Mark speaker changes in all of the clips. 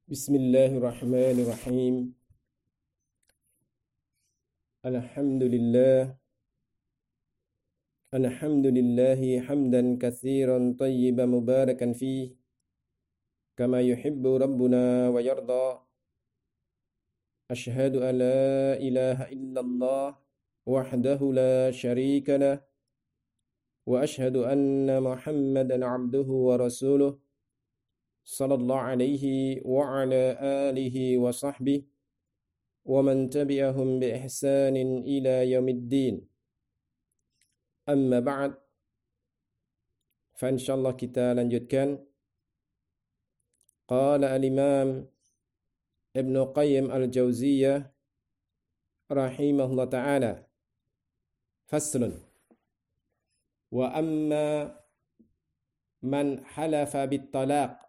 Speaker 1: Bismillahirrahmanirrahim. Alhamdulillah. Alhamdulillahi hamdan katsiran tayyiban mubarakan fih. Kama yuhibbu rabbuna wa yarda. Ashhadu an la ilaha illallah wahdahu la syarika lah. Wa ashhadu anna Muhammadan abduhu wa rasuluh. Sallallahu alaihi wa ala alihi wa sahbihi wa man tabi'ahum bi ihsanin ila yaumiddin. Amma ba'd. Fa insyaallah kita lanjutkan. Qala al-Imam Ibnu Qayyim al-Jauziyah rahimahullah ta'ala. Faslun. Wa amma man halafa bit-talaq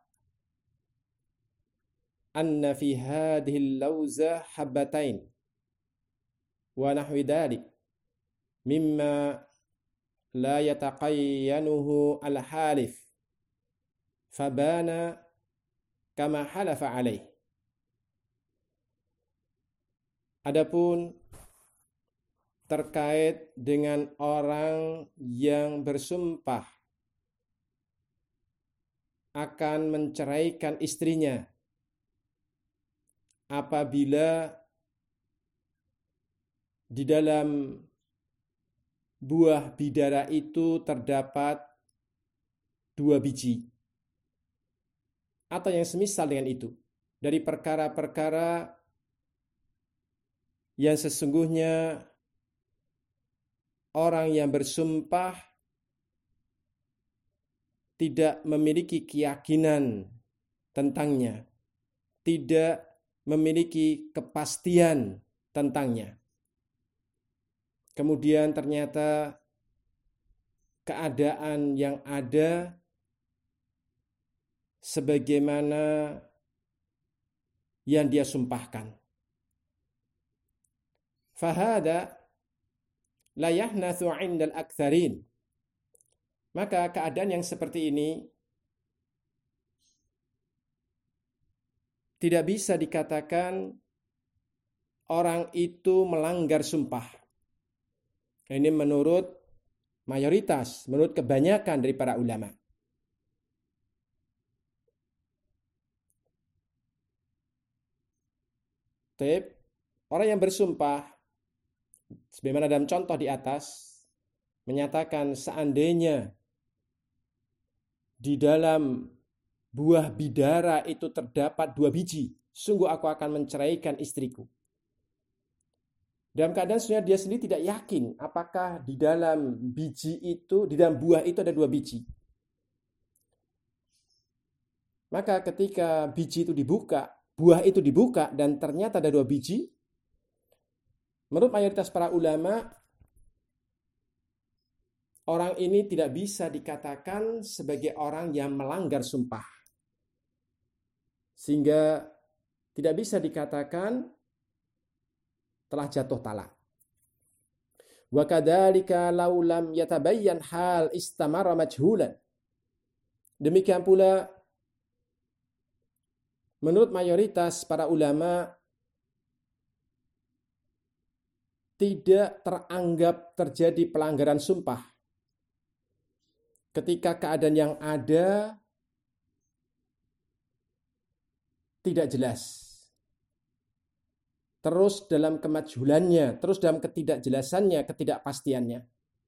Speaker 1: anna fi hadhihi al-lawza habatain wa nahwi dhalik mimma la yataqayyanuhu al-halif fabana kama halafa alaih. Adapun terkait dengan orang yang bersumpah akan menceraikan istrinya apabila di dalam buah bidara itu terdapat 2 biji atau yang semisal dengan itu dari perkara-perkara yang sesungguhnya orang yang bersumpah tidak memiliki keyakinan tentangnya, tidak memiliki kepastian tentangnya. Kemudian ternyata keadaan yang ada sebagaimana yang dia sumpahkan. Fahada la yahnathu 'indal aktsarin. Maka keadaan yang seperti ini tidak bisa dikatakan orang itu melanggar sumpah. Ini menurut mayoritas, menurut kebanyakan dari para ulama. Orang yang bersumpah, sebagaimana dalam contoh di atas, menyatakan seandainya di dalam buah bidara itu terdapat 2 biji, sungguh aku akan menceraikan istriku. Dalam keadaan sebenarnya dia sendiri tidak yakin apakah di dalam biji itu, di dalam buah itu ada 2 biji. Maka ketika biji itu dibuka, buah itu dibuka dan ternyata ada 2 biji, menurut mayoritas para ulama, orang ini tidak bisa dikatakan sebagai orang yang melanggar sumpah. Sehingga tidak bisa dikatakan telah jatuh talak. Wa kadzalika law lam yatabayyan hal istamara majhulan. Demikian pula menurut mayoritas para ulama tidak teranggap terjadi pelanggaran sumpah ketika keadaan yang ada tidak jelas, terus dalam kemajhulannya, terus dalam ketidakjelasannya, ketidakpastiannya.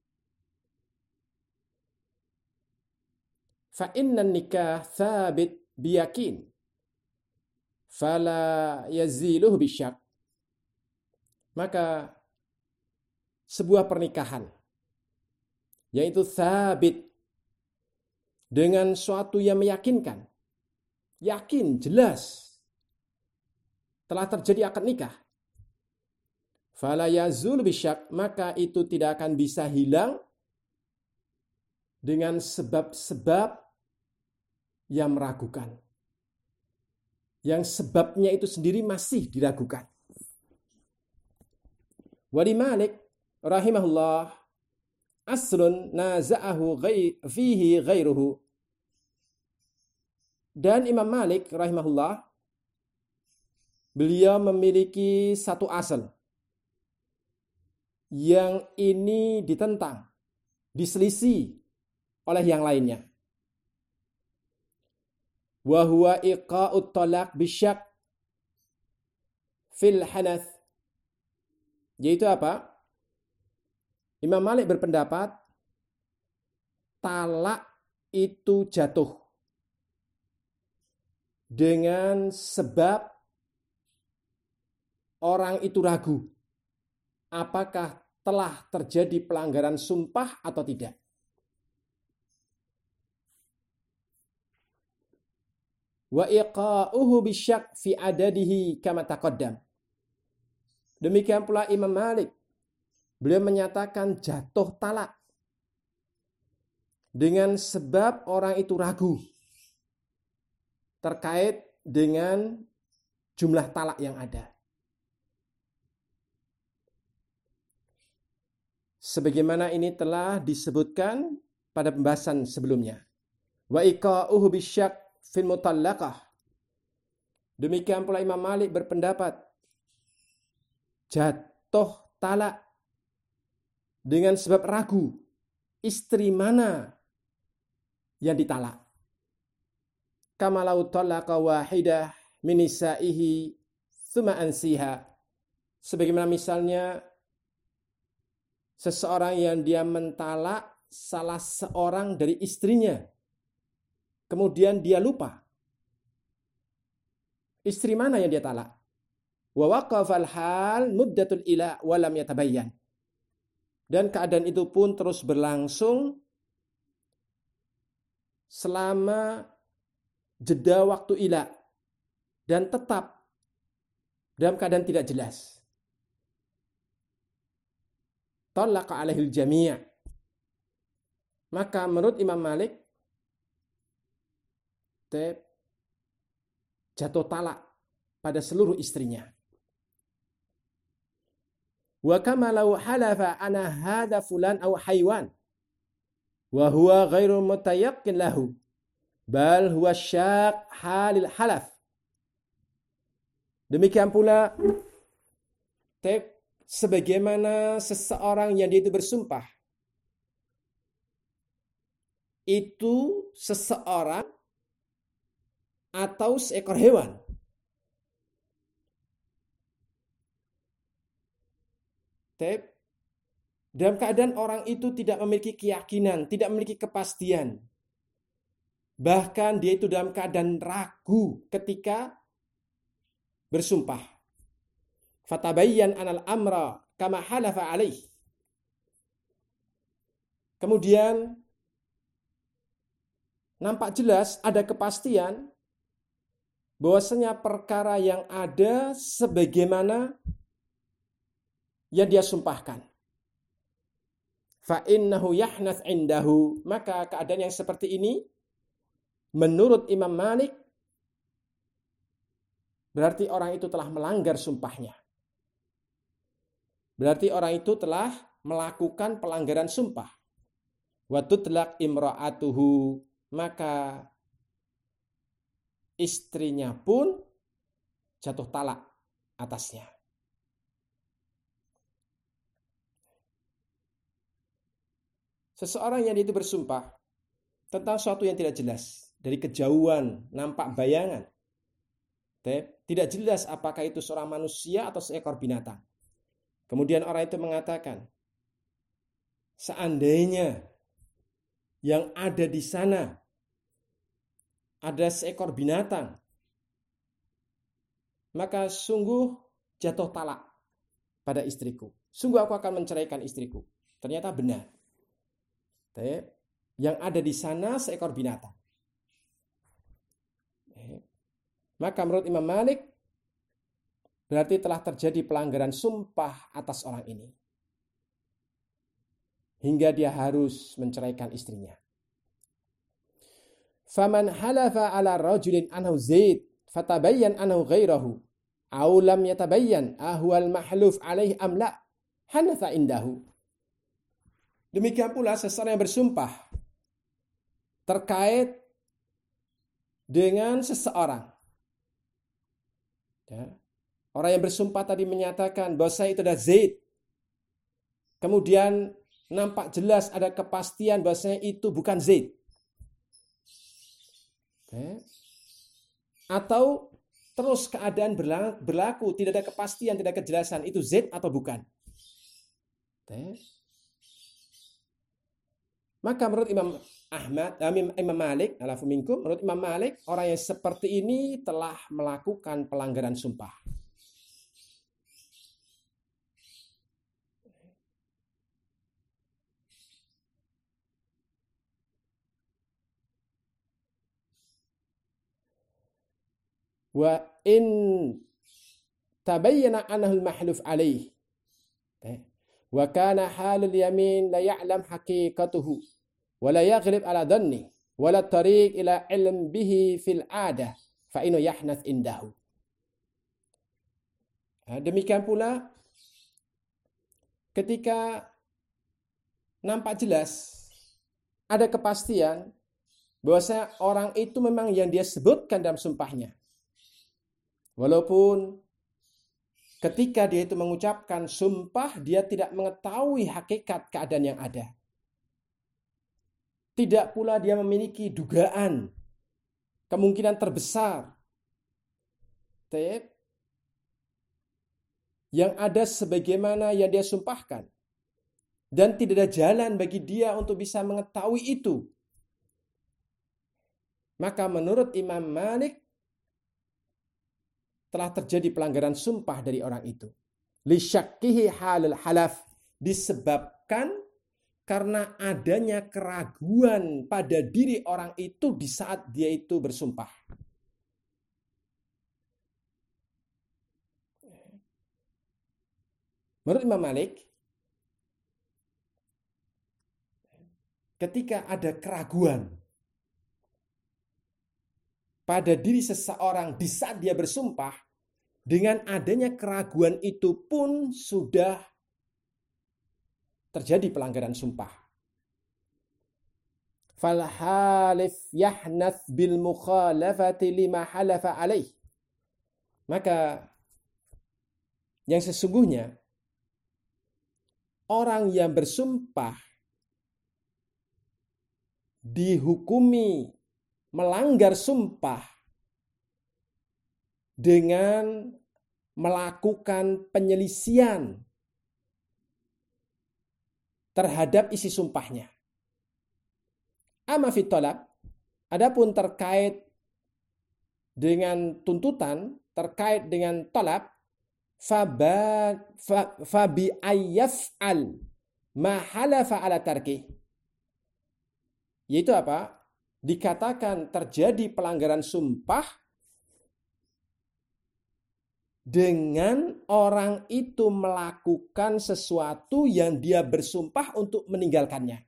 Speaker 1: Fa innan nikah thabit biyakin fala yaziluhu bisyak. Maka sebuah pernikahan yaitu thabit dengan suatu yang meyakinkan, yakin, jelas telah terjadi akad nikah. Fala yazul bisyak, maka itu tidak akan bisa hilang dengan sebab-sebab yang meragukan. Yang sebabnya itu sendiri masih diragukan. Wali Malik rahimahullah aslun naza'ahu fihi ghairuhu. Dan Imam Malik rahimahullah beliau memiliki satu asal yang ini ditentang, diselisih oleh yang lainnya. Wa huwa iqa'ut talaq bisyak fil hanath. Yaitu apa? Imam Malik berpendapat talak itu jatuh dengan sebab orang itu ragu apakah telah terjadi pelanggaran sumpah atau tidak. Wa iqa'uhu bisyak fi adadihi kama taqaddam. Demikian pula Imam Malik, beliau menyatakan jatuh talak dengan sebab orang itu ragu terkait dengan jumlah talak yang ada. Sebagaimana ini telah disebutkan pada pembahasan sebelumnya. Wa iqa'uhu bisyak fil mutallaqah. Demikian pula Imam Malik berpendapat jatuh talak dengan sebab ragu istri mana yang ditalak. Kama law talaqa wahidah min nisaihi tsumma ansiha. Sebagaimana misalnya seseorang yang dia mentalak salah seorang dari istrinya, kemudian dia lupa istri mana yang dia talak. Wa waqafal hal muddatul ila wa lam yatabayyan. Dan keadaan itu pun terus berlangsung selama jeda waktu ila dan tetap dalam keadaan tidak jelas. Talaqa alaihil jami'. Maka menurut Imam Malik jatuh talak pada seluruh istrinya. Wa kama law halafa ana hadza fulan aw haywan wa huwa ghairu mutayaqqin lahu bal huwa syaq halil halaf. Demikian pula sebagaimana seseorang yang dia itu bersumpah itu seseorang atau seekor hewan. Dalam keadaan orang itu tidak memiliki keyakinan, tidak memiliki kepastian. Bahkan dia itu dalam keadaan ragu ketika bersumpah. Fatabayyan anal amra kama halafa alaih. Kemudian nampak jelas ada kepastian bahwasanya perkara yang ada sebagaimana yang dia sumpahkan. Fa innahu yahnath indahu. Maka keadaan yang seperti ini menurut Imam Malik berarti orang itu telah melanggar sumpahnya. Berarti orang itu telah melakukan pelanggaran sumpah. Wa tutlaq imra'atuhu. Maka istrinya pun jatuh talak atasnya. Seseorang yang itu bersumpah tentang sesuatu yang tidak jelas. Dari kejauhan, nampak bayangan. Tidak jelas apakah itu seorang manusia atau seekor binatang. Kemudian orang itu mengatakan, seandainya yang ada di sana ada seekor binatang, maka sungguh jatuh talak pada istriku. Sungguh aku akan menceraikan istriku. Ternyata benar. Yang ada di sana seekor binatang. Maka menurut Imam Malik berarti telah terjadi pelanggaran sumpah atas orang ini. Hingga dia harus menceraikan istrinya. Faman halafa ala rajulin anhu zaid fatabayyan anhu ghairahu aw lam yatabayyan ahwal mahluf alaihi am la hanatha indahu. Demikian pula seseorang yang bersumpah terkait dengan seseorang. Ya. Orang yang bersumpah tadi menyatakan bahwa saya itu adalah Zaid. Kemudian nampak jelas ada kepastian bahwasanya itu bukan Zaid. Atau terus keadaan berlaku, tidak ada kepastian, tidak ada kejelasan itu Zaid atau bukan. Maka menurut Imam Malik, menurut Imam Malik, orang yang seperti ini telah melakukan pelanggaran sumpah. Wa in tabayyana annahu al-mahluf alaih wa kana halul yamin la ya'lam haqiqatuhu wa la yaghlib ala dhanni wa la tariq ila ilm bihi fil adah fa inna yahnath indahu. Demikian pula ketika nampak jelas ada kepastian bahwasanya orang itu memang yang dia sebutkan dalam sumpahnya. Walaupun ketika dia itu mengucapkan sumpah, dia tidak mengetahui hakikat keadaan yang ada. Tidak pula dia memiliki dugaan, kemungkinan terbesar yang ada sebagaimana yang dia sumpahkan. Dan tidak ada jalan bagi dia untuk bisa mengetahui itu. Maka menurut Imam Malik, telah terjadi pelanggaran sumpah dari orang itu. Lisyakkihi halal halaf, disebabkan karena adanya keraguan pada diri orang itu di saat dia itu bersumpah. Menurut Imam Malik, ketika ada keraguan pada diri seseorang di saat dia bersumpah, dengan adanya keraguan itu pun sudah terjadi pelanggaran sumpah. Fal halif yahnath bil mukhalafati lima halafa alaih. Maka yang sesungguhnya orang yang bersumpah dihukumi melanggar sumpah dengan melakukan penyelisihan terhadap isi sumpahnya. Amma fit talab, adapun terkait dengan tuntutan, terkait dengan talab, fabi ayyaf'al ma halafa ala tarkih. Yaitu apa? Dikatakan terjadi pelanggaran sumpah dengan orang itu melakukan sesuatu yang dia bersumpah untuk meninggalkannya.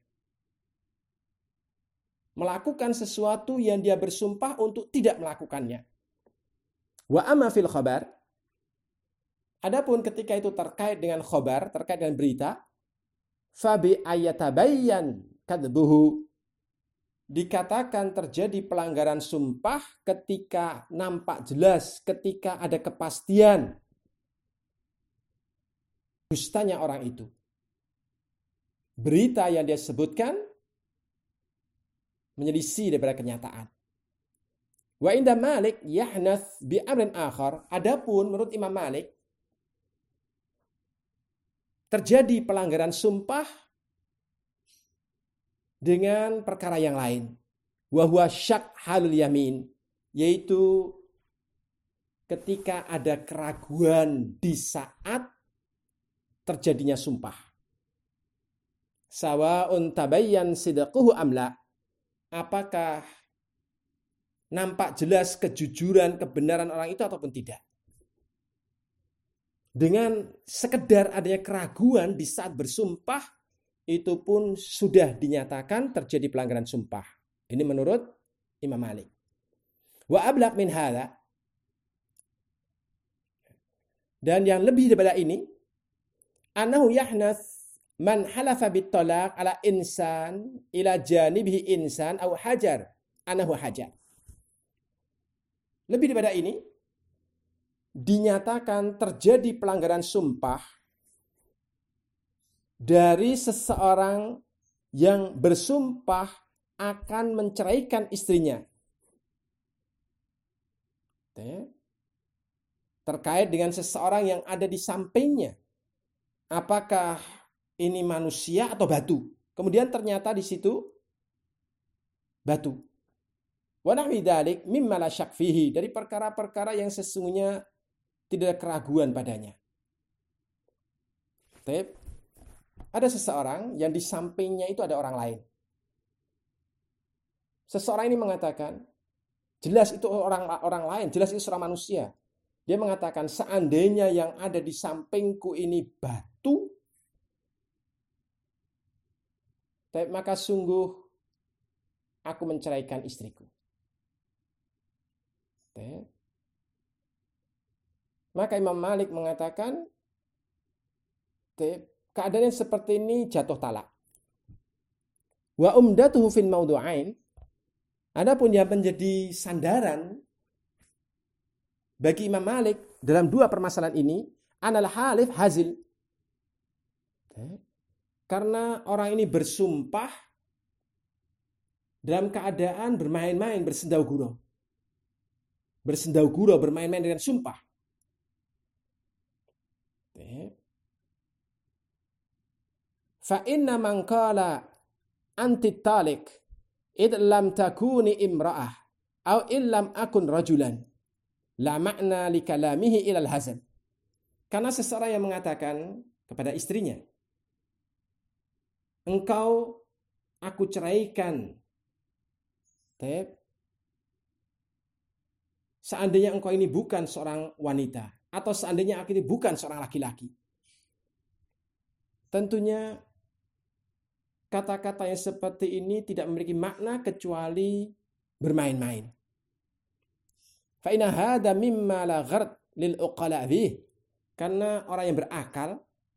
Speaker 1: Melakukan sesuatu yang dia bersumpah untuk tidak melakukannya. Wa amma fil khabar, adapun ketika itu terkait dengan khabar, terkait dengan berita, fabi ayatabayyan kadbuhu, dikatakan terjadi pelanggaran sumpah ketika nampak jelas, ketika ada kepastian dustanya orang itu. Berita yang dia sebutkan menyelisih daripada kenyataan. Wa inda Malik yahnath bi amrin akhar, adapun menurut Imam Malik terjadi pelanggaran sumpah dengan perkara yang lain. Wa huwa syak halul yamin, yaitu ketika ada keraguan di saat terjadinya sumpah. Sawa'un tabayyan sidquhu amla, apakah nampak jelas kejujuran, kebenaran orang itu ataupun tidak. Dengan sekedar adanya keraguan di saat bersumpah, itu pun sudah dinyatakan terjadi pelanggaran sumpah. Ini menurut Imam Malik. Wa ablaq min hadza, dan yang lebih daripada ini, annahu yahnath man halafa bit talaq ala insan ila janibihi insan aw hajar annahu hajar. Lebih daripada ini, dinyatakan terjadi pelanggaran sumpah dari seseorang yang bersumpah akan menceraikan istrinya. Terkait dengan seseorang yang ada di sampingnya. Apakah ini manusia atau batu? Kemudian ternyata di situ batu. Wa nahwi dzalik mimma la syak fihi, dari perkara-perkara yang sesungguhnya tidak ada keraguan padanya. Ada seseorang yang di sampingnya itu ada orang lain. Seseorang ini mengatakan, jelas itu orang lain, jelas itu seorang manusia. Dia mengatakan, seandainya yang ada di sampingku ini batu, maka sungguh aku menceraikan istriku. Maka Imam Malik mengatakan, keadaan seperti ini jatuh talak. Wa umdatuhu fil maudu'ain, adapun yang menjadi sandaran bagi Imam Malik dalam dua permasalahan ini adalah halif hazil. Karena orang ini bersumpah dalam keadaan bermain-main, bersendau gurau. Bersendau gurau, bermain-main dengan sumpah. Fa inna man qala anti talik id lam takuni imra'ah au illam akun rajulan la makna li kalamihi ilal hazan. Karena seseorang yang mengatakan kepada istrinya, engkau aku ceraikan, seandainya engkau ini bukan seorang wanita, atau seandainya aku ini bukan seorang laki-laki. Tentunya kata-kata yang seperti ini tidak memiliki makna kecuali bermain-main. Fa inna hadza mimma la ghard lil uqala bih. Karena orang yang berakal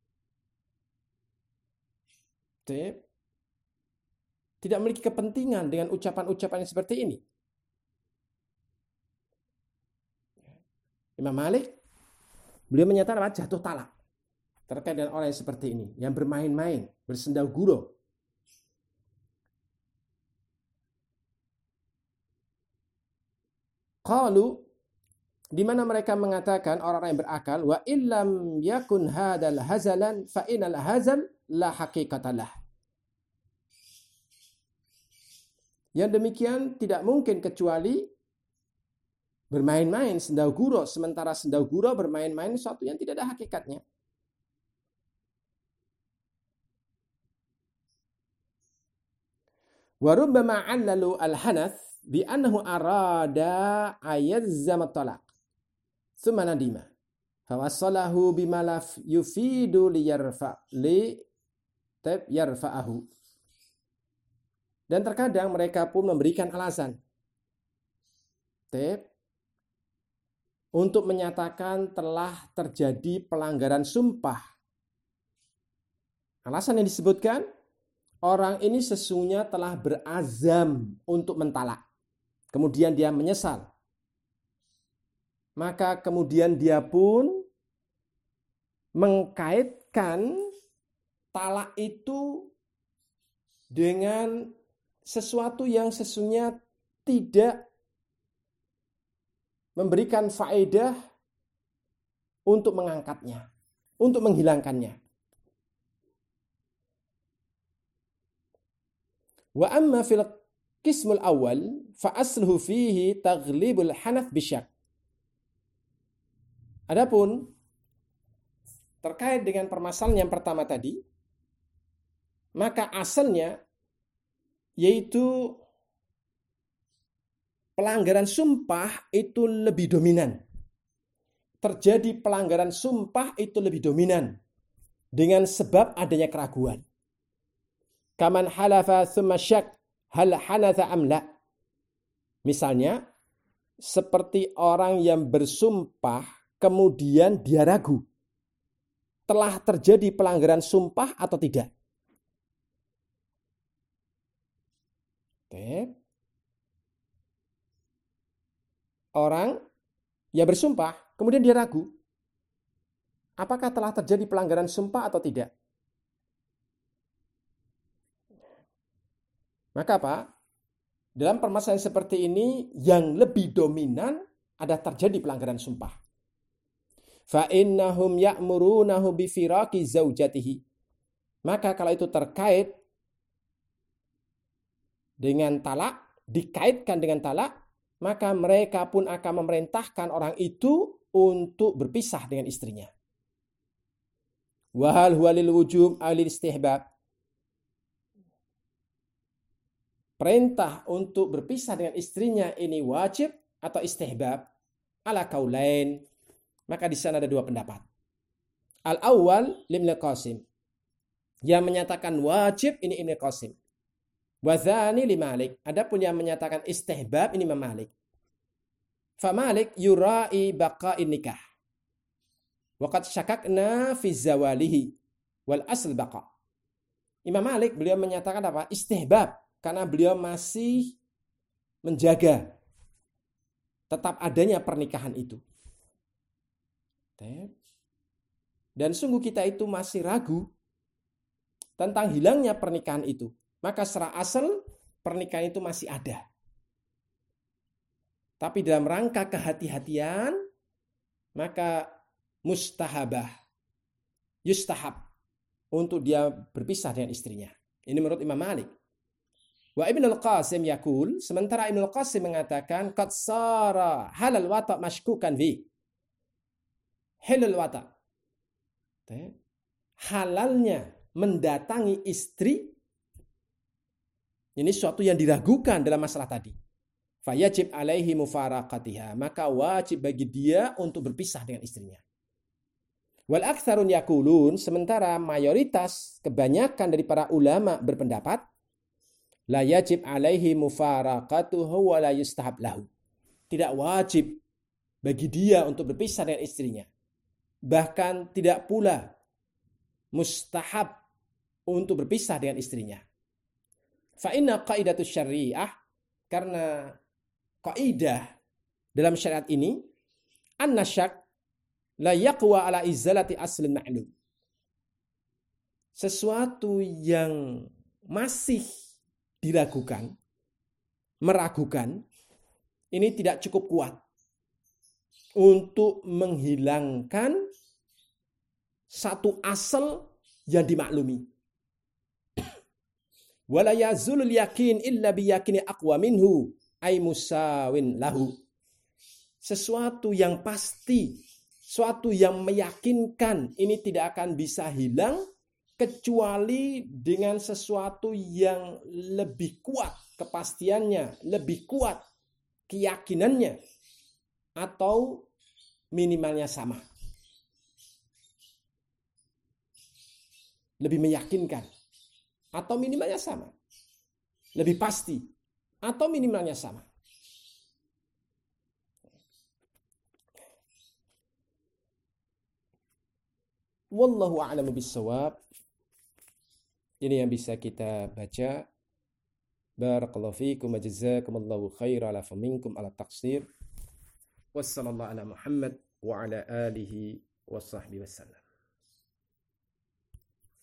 Speaker 1: tidak memiliki kepentingan dengan ucapan-ucapan yang seperti ini. Imam Malik, beliau menyatakan jatuh talak terkait dengan orang yang seperti ini, yang bermain-main, bersendau gurau. Qalu, di mana mereka mengatakan orang-orang yang berakal, wa illam yakun hadal hazalan fa inal hazal la haqiqatalah. Yang demikian tidak mungkin kecuali bermain-main, sendau gurau, sementara sendau gurau bermain-main sesuatu yang tidak ada hakikatnya. Wa rubbama 'allalu al-hanath bi annahu arada ayazzama talaq thumma nadima fa wasalahu bima la yufidu li yarfa'ahu. Dan terkadang mereka pun memberikan alasan untuk menyatakan telah terjadi pelanggaran sumpah. Alasan yang disebutkan, orang ini sesungguhnya telah berazam untuk mentalak. Kemudian dia menyesal. Maka kemudian dia pun mengkaitkan talak itu dengan sesuatu yang sesungguhnya tidak memberikan faedah untuk mengangkatnya, untuk menghilangkannya. Wa amma fil qismul awal fa asluhu fihi taghlibul hanath bisyak. Adapun terkait dengan permasalahan yang pertama tadi, maka asalnya yaitu pelanggaran sumpah itu lebih dominan. Terjadi pelanggaran sumpah itu lebih dominan dengan sebab adanya keraguan. Kaman halafa thumma syak hal hanatha amla. Misalnya seperti orang yang bersumpah kemudian dia ragu. Telah terjadi pelanggaran sumpah atau tidak? Orang yang bersumpah kemudian dia ragu, apakah telah terjadi pelanggaran sumpah atau tidak? Maka apa? Dalam permasalahan seperti ini, yang lebih dominan ada terjadi pelanggaran sumpah. Fa innahum ya'murunahu bi firaqi zaujatihi. Maka kalau itu terkait dengan talak, dikaitkan dengan talak, maka mereka pun akan memerintahkan orang itu untuk berpisah dengan istrinya. Wa hal huwa lil wujub aw lil istihbab? Perintah untuk berpisah dengan istrinya ini wajib atau istihbab? Ala kaulain. Maka di sana ada dua pendapat. Al-awwal Ibnu Qasim. Yang menyatakan wajib ini Ibnu Qasim. Wa dzani li Malik. Adapun yang menyatakan istihbab ini Imam Malik. Fa Malik yura'i baqa'in nikah. Wa qad syakakna fi zawalihi wal asl baqa'. Imam Malik beliau menyatakan apa? Istihbab. Karena beliau masih menjaga tetap adanya pernikahan itu. Dan sungguh kita itu masih ragu tentang hilangnya pernikahan itu. Maka secara asal pernikahan itu masih ada. Tapi dalam rangka kehati-hatian, maka mustahabah, yustahab untuk dia berpisah dengan istrinya. Ini menurut Imam Malik. Wa Ibnu Qasim yaqul, sementara Ibnu Qasim mengatakan qad sara halal wata' mashkukan fi. Halal wata'. Halalnya mendatangi istri ini suatu yang diragukan dalam masalah tadi. Fayajib alaihi mufaraqatiha, maka wajib bagi dia untuk berpisah dengan istrinya. Wal aktsarun yaqulun, sementara mayoritas kebanyakan dari para ulama berpendapat la yajib alaihi mufaraqatuhu wa la yustahab lahu. Tidak wajib bagi dia untuk berpisah dengan istrinya. Bahkan tidak pula mustahab untuk berpisah dengan istrinya. Fa inna qaidatus syariah, karena kaidah dalam syariat ini annasyak la yaqwa ala izalati aslin ma'lum. Sesuatu yang masih diragukan, meragukan, ini tidak cukup kuat untuk menghilangkan satu asal yang dimaklumi. Wala yazulul yakin illa biyakini aqwa minhu ay musawin lahu. Sesuatu yang pasti, suatu yang meyakinkan, ini tidak akan bisa hilang kecuali dengan sesuatu yang lebih kuat kepastiannya, lebih kuat keyakinannya, atau minimalnya sama. Lebih meyakinkan, atau minimalnya sama. Lebih pasti, atau minimalnya sama. Wallahu a'lamu bissawab. Ini yang bisa kita baca. Barakallahu fiikum wa jazakumullahu khairan ala faminkum ala taqsir. Wassallallahu ala Muhammad wa ala alihi wa sahbihi wasallam.